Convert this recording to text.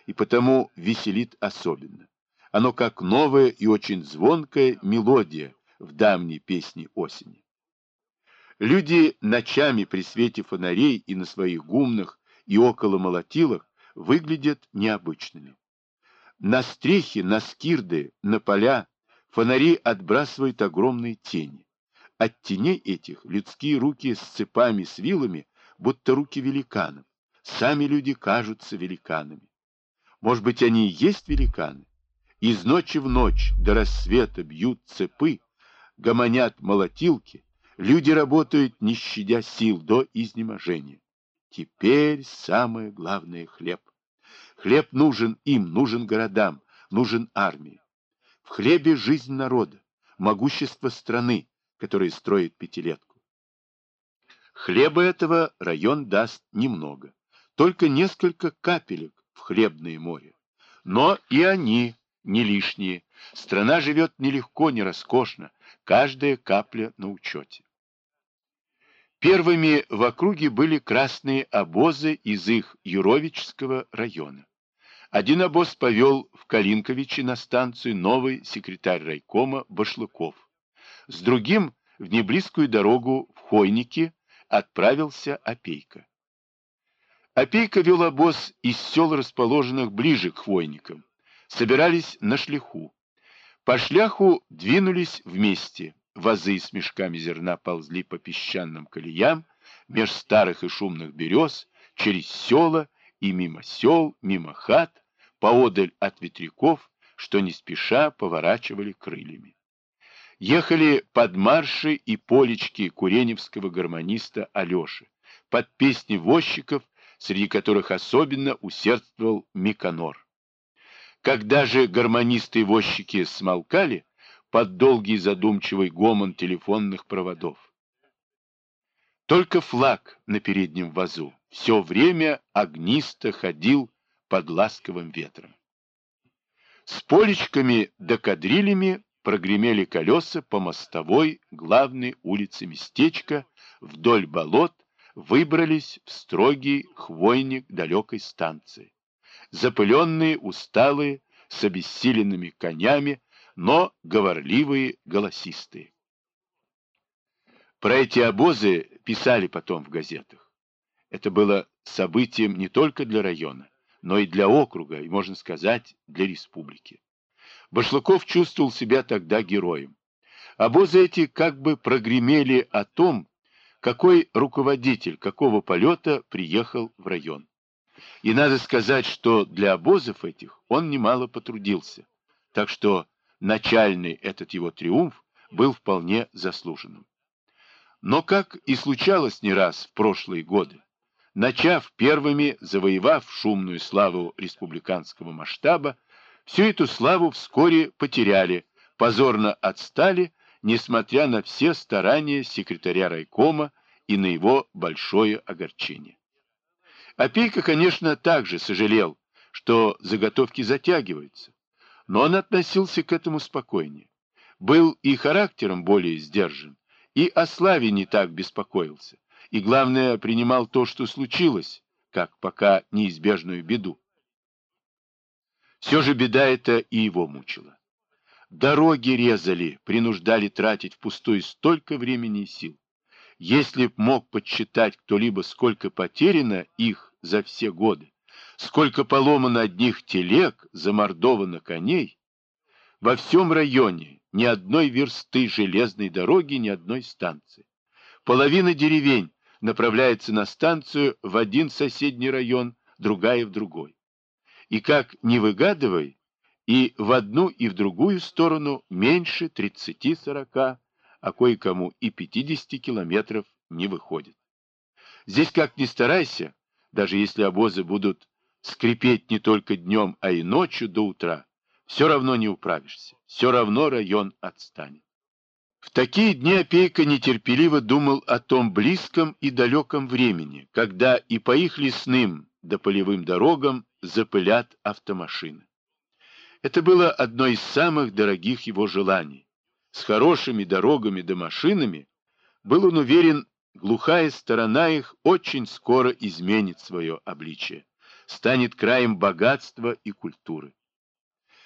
и потому веселит особенно. Оно как новая и очень звонкая мелодия в давней песне осени. Люди ночами при свете фонарей и на своих гумнах и около молотилах выглядят необычными. На стрехи, на скирды, на поля фонари отбрасывают огромные тени. От теней этих людские руки с цепами, с вилами, будто руки великанов. Сами люди кажутся великанами. Может быть, они и есть великаны? Из ночи в ночь до рассвета бьют цепы, гомонят молотилки, люди работают, не щадя сил, до изнеможения. Теперь самое главное — хлеб. Хлеб нужен им, нужен городам, нужен армии. В хлебе жизнь народа, могущество страны, которая строит пятилетку. Хлеба этого район даст немного, только несколько капелек в хлебное море. Но и они не лишние. Страна живет нелегко, не роскошно, каждая капля на учете. Первыми в округе были красные обозы из их Юровического района. Один обоз повел в Калинковичи на станцию новый секретарь райкома Башлыков. С другим в неблизкую дорогу в Хойники отправился Опейка. Опейка вел обоз из сел, расположенных ближе к Хвойникам. Собирались на шляху. По шляху двинулись вместе. Возы с мешками зерна ползли по песчаным колеям, меж старых и шумных берез, через села и мимо сел, мимо хат, поодаль от ветряков, что не спеша поворачивали крыльями. Ехали под марши и полечки куреневского гармониста Алеши, под песни возчиков, среди которых особенно усердствовал Миконор. Когда же гармонисты и возчики смолкали, под долгий задумчивый гомон телефонных проводов. Только флаг на переднем вазу все время огнисто ходил под ласковым ветром. С полечками да кадрилями прогремели колеса по мостовой главной улице местечка, вдоль болот выбрались в строгий хвойник далекой станции. Запыленные, усталые, с обессиленными конями, но говорливые, голосистые. Про эти обозы писали потом в газетах. Это было событием не только для района, но и для округа, и, можно сказать, для республики. Башлыков чувствовал себя тогда героем. Обозы эти как бы прогремели о том, какой руководитель какого полета приехал в район. И надо сказать, что для обозов этих он немало потрудился, так что начальный этот его триумф был вполне заслуженным. Но, как и случалось не раз в прошлые годы, начав первыми, завоевав шумную славу республиканского масштаба, всю эту славу вскоре потеряли, позорно отстали, несмотря на все старания секретаря райкома и на его большое огорчение. Опейка, конечно, также сожалел, что заготовки затягиваются, но он относился к этому спокойнее. Был и характером более сдержан, и о славе не так беспокоился, и, главное, принимал то, что случилось, как пока неизбежную беду. Все же беда эта и его мучила. Дороги резали, принуждали тратить впустую столько времени и сил. Если б мог подсчитать кто-либо, сколько потеряно их за все годы, сколько поломано одних телег, замордовано коней, во всем районе ни одной версты железной дороги, ни одной станции. Половина деревень направляется на станцию в один соседний район, другая в другой. И как не выгадывай, и в одну, и в другую сторону меньше 30-40, а кое-кому и 50 километров не выходит. Здесь как ни старайся, даже если обозы будут скрипеть не только днем, а и ночью до утра, все равно не управишься, все равно район отстанет. В такие дни Опейка нетерпеливо думал о том близком и далеком времени, когда и по их лесным да полевым дорогам запылят автомашины. Это было одно из самых дорогих его желаний. С хорошими дорогами да машинами, был он уверен, глухая сторона их очень скоро изменит свое обличие. станет краем богатства и культуры.